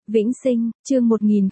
Vĩnh Sinh, chương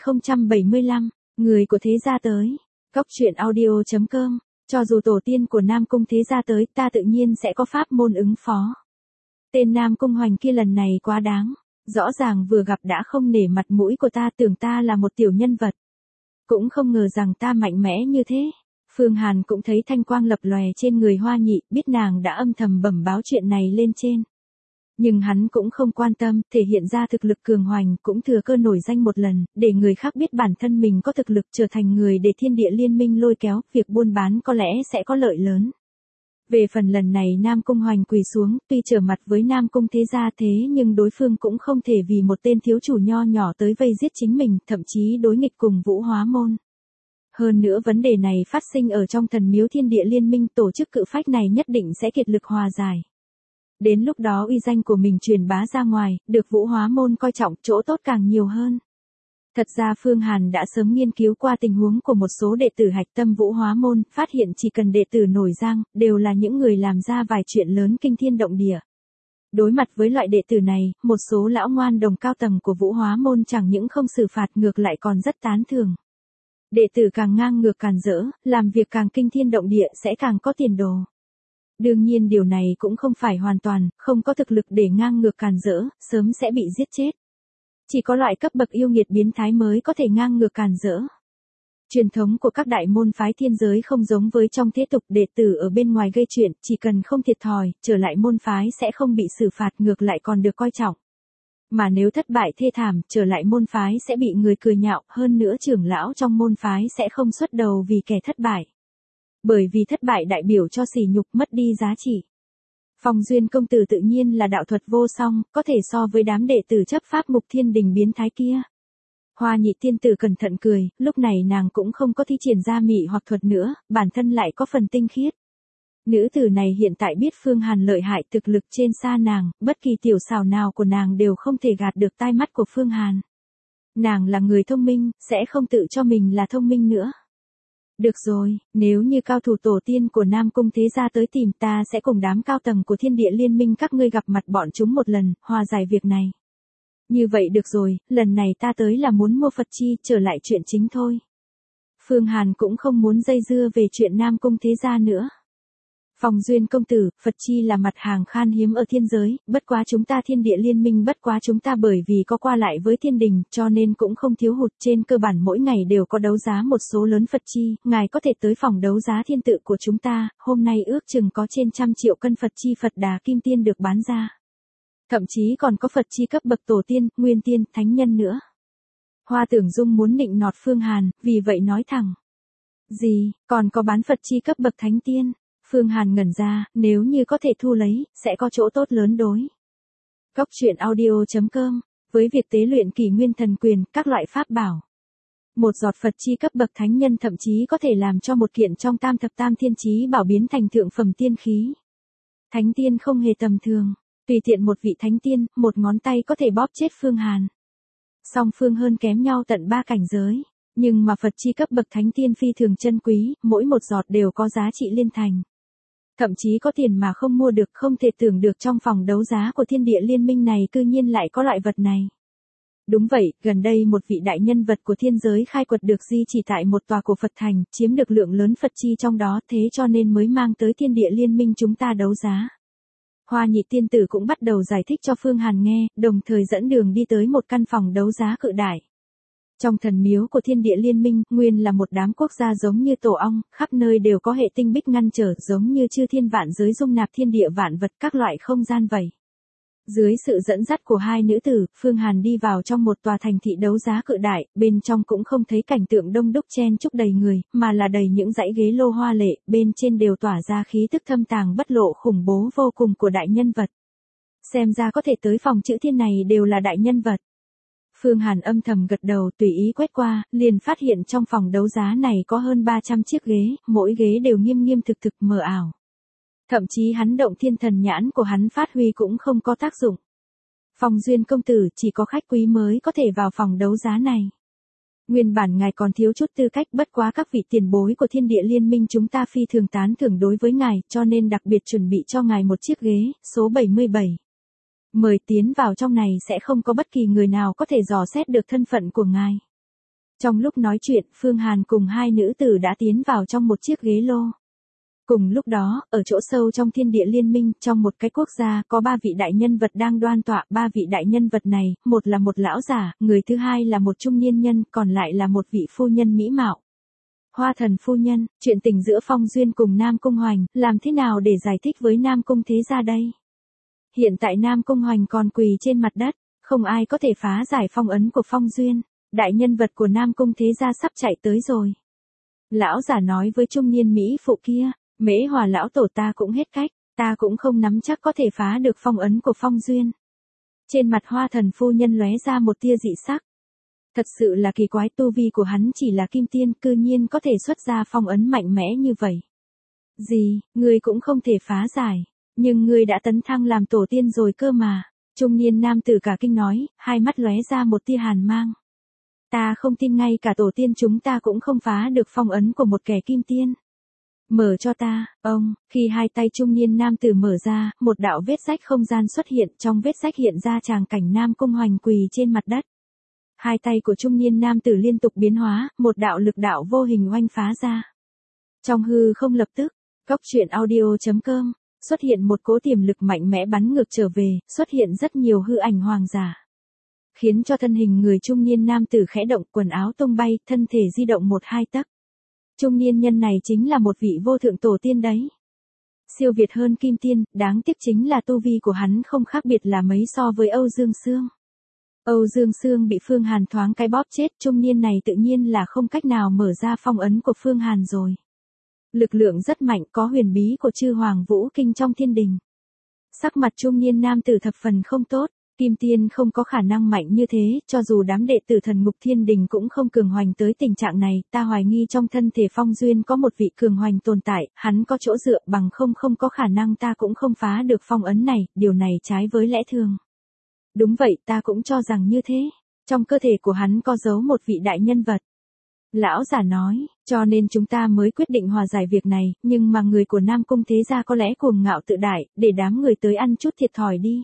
1075, người của thế gia tới. Góc truyện audio.com, cho dù tổ tiên của Nam Cung thế gia tới, ta tự nhiên sẽ có pháp môn ứng phó. Tên Nam Cung Hoành kia lần này quá đáng, rõ ràng vừa gặp đã không nể mặt mũi của ta, tưởng ta là một tiểu nhân vật. Cũng không ngờ rằng ta mạnh mẽ như thế. Phương Hàn cũng thấy thanh quang lập lòe trên người Hoa Nhị, biết nàng đã âm thầm bẩm báo chuyện này lên trên. Nhưng hắn cũng không quan tâm, thể hiện ra thực lực cường hoành, cũng thừa cơ nổi danh một lần, để người khác biết bản thân mình có thực lực, trở thành người để thiên địa liên minh lôi kéo, việc buôn bán có lẽ sẽ có lợi lớn. Về phần lần này Nam Cung Hoành quỳ xuống, tuy trở mặt với Nam Cung thế gia thế nhưng đối phương cũng không thể vì một tên thiếu chủ nho nhỏ tới vây giết chính mình, thậm chí đối nghịch cùng Vũ Hóa Môn. Hơn nữa vấn đề này phát sinh ở trong thần miếu thiên địa liên minh, tổ chức cự phách này nhất định sẽ kiệt lực hòa giải. Đến lúc đó uy danh của mình truyền bá ra ngoài, được Vũ Hóa Môn coi trọng, chỗ tốt càng nhiều hơn. Thật ra Phương Hàn đã sớm nghiên cứu qua tình huống của một số đệ tử hạch tâm Vũ Hóa Môn, phát hiện chỉ cần đệ tử nổi giang, đều là những người làm ra vài chuyện lớn kinh thiên động địa. Đối mặt với loại đệ tử này, một số lão ngoan đồng cao tầng của Vũ Hóa Môn chẳng những không xử phạt ngược lại còn rất tán thưởng. Đệ tử càng ngang ngược càn rỡ, làm việc càng kinh thiên động địa sẽ càng có tiền đồ. Đương nhiên điều này cũng không phải hoàn toàn, không có thực lực để ngang ngược càn rỡ, sớm sẽ bị giết chết. Chỉ có loại cấp bậc yêu nghiệt biến thái mới có thể ngang ngược càn rỡ. Truyền thống của các đại môn phái thiên giới không giống với trong thế tục, đệ tử ở bên ngoài gây chuyện, chỉ cần không thiệt thòi, trở lại môn phái sẽ không bị xử phạt, ngược lại còn được coi trọng. Mà nếu thất bại thê thảm, trở lại môn phái sẽ bị người cười nhạo, hơn nữa trưởng lão trong môn phái sẽ không xuất đầu vì kẻ thất bại. Bởi vì thất bại đại biểu cho sỉ nhục, mất đi giá trị. Phong Duyên công tử tự nhiên là đạo thuật vô song, có thể so với đám đệ tử chấp pháp Mục Thiên Đình biến thái kia. Hoa Nhị tiên tử cẩn thận cười, lúc này nàng cũng không có thi triển ra mị hoặc thuật nữa, bản thân lại có phần tinh khiết. Nữ tử này hiện tại biết Phương Hàn lợi hại, thực lực trên xa nàng, bất kỳ tiểu xảo nào của nàng đều không thể gạt được tai mắt của Phương Hàn. Nàng là người thông minh, sẽ không tự cho mình là thông minh nữa. Được rồi, nếu như cao thủ tổ tiên của Nam Cung thế gia tới tìm ta, sẽ cùng đám cao tầng của thiên địa liên minh các ngươi gặp mặt bọn chúng một lần, hòa giải việc này. Như vậy được rồi, lần này ta tới là muốn mua Phật chi, trở lại chuyện chính thôi. Phương Hàn cũng không muốn dây dưa về chuyện Nam Cung thế gia nữa. Phong Duyên công tử, Phật chi là mặt hàng khan hiếm ở thiên giới, bất quá chúng ta thiên địa liên minh, bất quá chúng ta bởi vì có qua lại với thiên đình, cho nên cũng không thiếu hụt, trên cơ bản mỗi ngày đều có đấu giá một số lớn Phật chi, ngài có thể tới phòng đấu giá thiên tự của chúng ta, hôm nay ước chừng có trên 100 triệu cân Phật chi Phật Đà Kim Tiên được bán ra. Thậm chí còn có Phật chi cấp bậc tổ tiên, nguyên tiên, thánh nhân nữa. Hoa Tưởng Dung muốn nịnh nọt Phương Hàn, vì vậy nói thẳng. Gì, còn có bán Phật chi cấp bậc thánh tiên? Phương Hàn ngẩn ra, nếu như có thể thu lấy, sẽ có chỗ tốt lớn đối. Góc truyện audio.com, với việc tế luyện Kỷ Nguyên Thần Quyền, các loại pháp bảo. Một giọt Phật chi cấp bậc thánh nhân thậm chí có thể làm cho một kiện trong tam thập tam thiên chí bảo biến thành thượng phẩm tiên khí. Thánh tiên không hề tầm thường, tùy tiện một vị thánh tiên, một ngón tay có thể bóp chết Phương Hàn. Song phương hơn kém nhau tận 3 cảnh giới. Nhưng mà Phật chi cấp bậc thánh tiên phi thường chân quý, mỗi một giọt đều có giá trị liên thành. Thậm chí có tiền mà không mua được, không thể tưởng được trong phòng đấu giá của thiên địa liên minh này cư nhiên lại có loại vật này. Đúng vậy, gần đây một vị đại nhân vật của thiên giới khai quật được di chỉ tại một tòa của Phật thành, chiếm được lượng lớn Phật chi trong đó, thế cho nên mới mang tới thiên địa liên minh chúng ta đấu giá. Hoa Nhị tiên tử cũng bắt đầu giải thích cho Phương Hàn nghe, đồng thời dẫn đường đi tới một căn phòng đấu giá cự đại. Trong thần miếu của thiên địa liên minh, nguyên là một đám quốc gia giống như tổ ong, khắp nơi đều có hệ tinh bích ngăn trở, giống như chư thiên vạn giới dung nạp thiên địa vạn vật, các loại không gian vậy. Dưới sự dẫn dắt của hai nữ tử, Phương Hàn đi vào trong một tòa thành thị đấu giá cự đại, bên trong cũng không thấy cảnh tượng đông đúc chen chúc đầy người, mà là đầy những dãy ghế lô hoa lệ, bên trên đều tỏa ra khí tức thâm tàng bất lộ khủng bố vô cùng của đại nhân vật. Xem ra có thể tới phòng chữ thiên này đều là đại nhân vật. Phương Hàn âm thầm gật đầu, tùy ý quét qua, liền phát hiện trong phòng đấu giá này có hơn 300 chiếc ghế, mỗi ghế đều nghiêm nghiêm thực thực mờ ảo. Thậm chí hắn động thiên thần nhãn của hắn phát huy cũng không có tác dụng. Phong Duyên công tử, chỉ có khách quý mới có thể vào phòng đấu giá này. Nguyên bản ngài còn thiếu chút tư cách, bất quá các vị tiền bối của thiên địa liên minh chúng ta phi thường tán thưởng đối với ngài, cho nên đặc biệt chuẩn bị cho ngài một chiếc ghế, số 77. Mời tiến vào trong này sẽ không có bất kỳ người nào có thể dò xét được thân phận của ngài. Trong lúc nói chuyện, Phương Hàn cùng hai nữ tử đã tiến vào trong một chiếc ghế lô. Cùng lúc đó, ở chỗ sâu trong thiên địa liên minh, trong một cái quốc gia, có 3 vị đại nhân vật đang đoan tọa. 3 vị đại nhân vật này, một là một lão giả, người thứ hai là một trung niên nhân, còn lại là một vị phu nhân mỹ mạo. Hoa Thần phu nhân, chuyện tình giữa Phong Duyên cùng Nam Cung Hoành, làm thế nào để giải thích với Nam Cung thế gia đây? Hiện tại Nam Cung Hoành còn quỳ trên mặt đất, không ai có thể phá giải phong ấn của Phong Duyên. Đại nhân vật của Nam Cung thế gia sắp chạy tới rồi. Lão giả nói với trung niên mỹ phụ kia, Mễ Hòa lão tổ ta cũng hết cách, ta cũng không nắm chắc có thể phá được phong ấn của Phong Duyên. Trên mặt Hoa Thần phu nhân lóe ra một tia dị sắc. Thật sự là kỳ quái, tu vi của hắn chỉ là kim tiên, cư nhiên có thể xuất ra phong ấn mạnh mẽ như vậy. Gì, ngươi cũng không thể phá giải, nhưng ngươi đã tấn thăng làm tổ tiên rồi cơ mà. Trung niên nam tử cả kinh nói, hai mắt lóe ra một tia hàn mang. Ta không tin ngay cả tổ tiên chúng ta cũng không phá được phong ấn của một kẻ kim tiên. Mở cho ta, ông, khi hai tay trung niên nam tử mở ra, một đạo vết rách không gian xuất hiện, trong vết rách hiện ra tràng cảnh Nam Cung Hoành quỳ trên mặt đất. Hai tay của trung niên nam tử liên tục biến hóa, một đạo lực đạo vô hình oanh phá ra. Trong hư không lập tức, Goctruyện.audio.com, xuất hiện một cỗ tiềm lực mạnh mẽ bắn ngược trở về, xuất hiện rất nhiều hư ảnh hoàng giả. Khiến cho thân hình người trung niên nam tử khẽ động, quần áo tung bay, thân thể di động 1-2 tấc. Trung niên nhân này chính là một vị vô thượng tổ tiên đấy. Siêu việt hơn kim tiên, đáng tiếc chính là tu vi của hắn không khác biệt là mấy so với Âu Dương Sương. Âu Dương Sương bị Phương Hàn thoáng cái bóp chết, trung niên này tự nhiên là không cách nào mở ra phong ấn của Phương Hàn rồi. Lực lượng rất mạnh, có huyền bí của chư hoàng vũ kinh trong thiên đình. Sắc mặt trung niên nam tử thập phần không tốt, kim tiên không có khả năng mạnh như thế, cho dù đám đệ tử thần ngục thiên đình cũng không cường hoành tới tình trạng này, ta hoài nghi trong thân thể Phong Duyên có một vị cường hoành tồn tại, hắn có chỗ dựa, bằng không có khả năng ta cũng không phá được phong ấn này, điều này trái với lẽ thường. Đúng vậy, ta cũng cho rằng như thế, trong cơ thể của hắn có giấu một vị đại nhân vật. Lão giả nói, cho nên chúng ta mới quyết định hòa giải việc này, nhưng mà người của Nam Cung thế gia có lẽ cuồng ngạo tự đại, để đám người tới ăn chút thiệt thòi đi.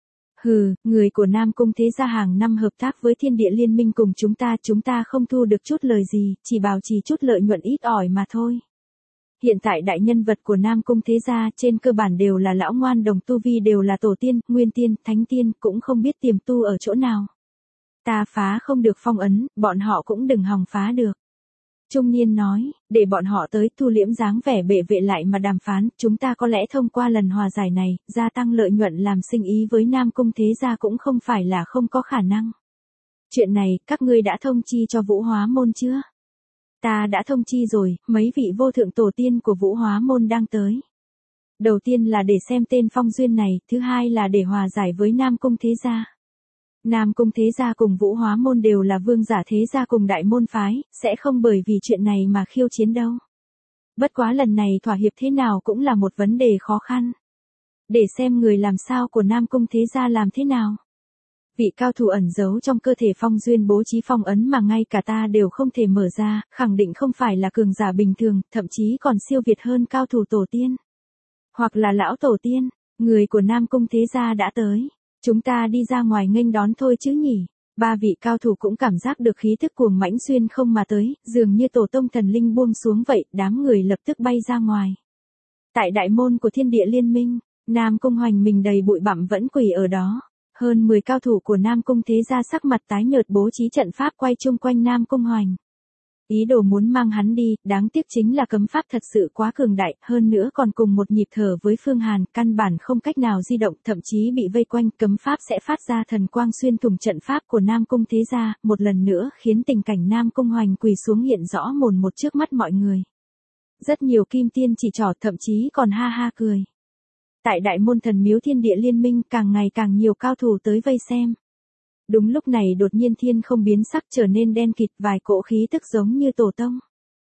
Hừ, người của Nam Cung thế gia hàng năm hợp tác với thiên địa liên minh cùng chúng ta không thu được chút lời gì, chỉ bảo trì chút lợi nhuận ít ỏi mà thôi. Hiện tại đại nhân vật của Nam Cung thế gia trên cơ bản đều là lão ngoan đồng, tu vi đều là tổ tiên, nguyên tiên, thánh tiên, cũng không biết tiềm tu ở chỗ nào. Ta phá không được phong ấn, bọn họ cũng đừng hòng phá được. Trung niên nói, để bọn họ tới thu liễm dáng vẻ bệ vệ lại mà đàm phán, chúng ta có lẽ thông qua lần hòa giải này, gia tăng lợi nhuận làm sinh ý với Nam Cung thế gia cũng không phải là không có khả năng. Chuyện này, các ngươi đã thông chi cho Vũ Hóa Môn chưa? Ta đã thông chi rồi, mấy vị vô thượng tổ tiên của Vũ Hóa Môn đang tới. Đầu tiên là để xem tên Phong Duyên này, thứ hai là để hòa giải với Nam Cung thế gia. Nam Cung thế gia cùng Vũ Hóa Môn đều là vương giả thế gia cùng đại môn phái, sẽ không bởi vì chuyện này mà khiêu chiến đâu. Bất quá lần này thỏa hiệp thế nào cũng là một vấn đề khó khăn. Để xem người làm sao của Nam Cung thế gia làm thế nào. Vị cao thủ ẩn giấu trong cơ thể Phong Duyên bố trí phong ấn mà ngay cả ta đều không thể mở ra, khẳng định không phải là cường giả bình thường, thậm chí còn siêu việt hơn cao thủ tổ tiên. Hoặc là lão tổ tiên, người của Nam Cung thế gia đã tới. Chúng ta đi ra ngoài nghênh đón thôi chứ nhỉ. 3 vị cao thủ cũng cảm giác được khí thức cuồng mãnh xuyên không mà tới, dường như tổ tông thần linh buông xuống vậy, đám người lập tức bay ra ngoài. Tại đại môn của thiên địa liên minh, Nam Cung Hoành mình đầy bụi bặm vẫn quỳ ở đó. Hơn 10 cao thủ của Nam Cung thế gia sắc mặt tái nhợt bố trí trận pháp quay chung quanh Nam Cung Hoành. Ý đồ muốn mang hắn đi, đáng tiếc chính là cấm pháp thật sự quá cường đại, hơn nữa còn cùng một nhịp thở với Phương Hàn, căn bản không cách nào di động, thậm chí bị vây quanh, cấm pháp sẽ phát ra thần quang xuyên thủng trận pháp của Nam Cung thế gia, một lần nữa khiến tình cảnh Nam Cung Hoành quỳ xuống hiện rõ mồn một trước mắt mọi người. Rất nhiều kim tiên chỉ trỏ, thậm chí còn ha ha cười. Tại đại môn thần miếu thiên địa liên minh càng ngày càng nhiều cao thủ tới vây xem. Đúng lúc này đột nhiên thiên không biến sắc trở nên đen kịt, vài cỗ khí tức giống như tổ tông.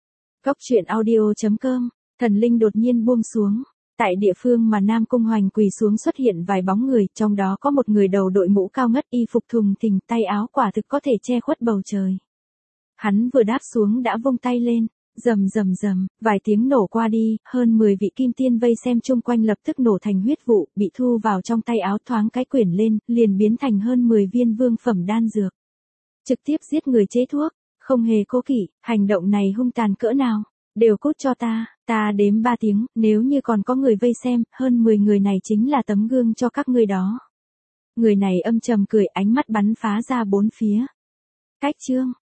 Goctruyện.audio.com, thần linh đột nhiên buông xuống. Tại địa phương mà Nam Cung Hoành quỳ xuống xuất hiện vài bóng người, trong đó có một người đầu đội mũ cao ngất y phục thùng thình, tay áo quả thực có thể che khuất bầu trời. Hắn vừa đáp xuống đã vung tay lên, Rầm rầm rầm, vài tiếng nổ qua đi, hơn 10 vị kim tiên vây xem chung quanh lập tức nổ thành huyết vụ, bị thu vào trong tay áo, thoáng cái quyển lên, liền biến thành hơn 10 viên vương phẩm đan dược. Trực tiếp giết người chế thuốc, không hề cố kỵ, hành động này hung tàn cỡ nào, đều cút cho ta đếm 3 tiếng, nếu như còn có người vây xem, hơn 10 người này chính là tấm gương cho các ngươi đó. Người này âm trầm cười, ánh mắt bắn phá ra bốn phía. Cách chương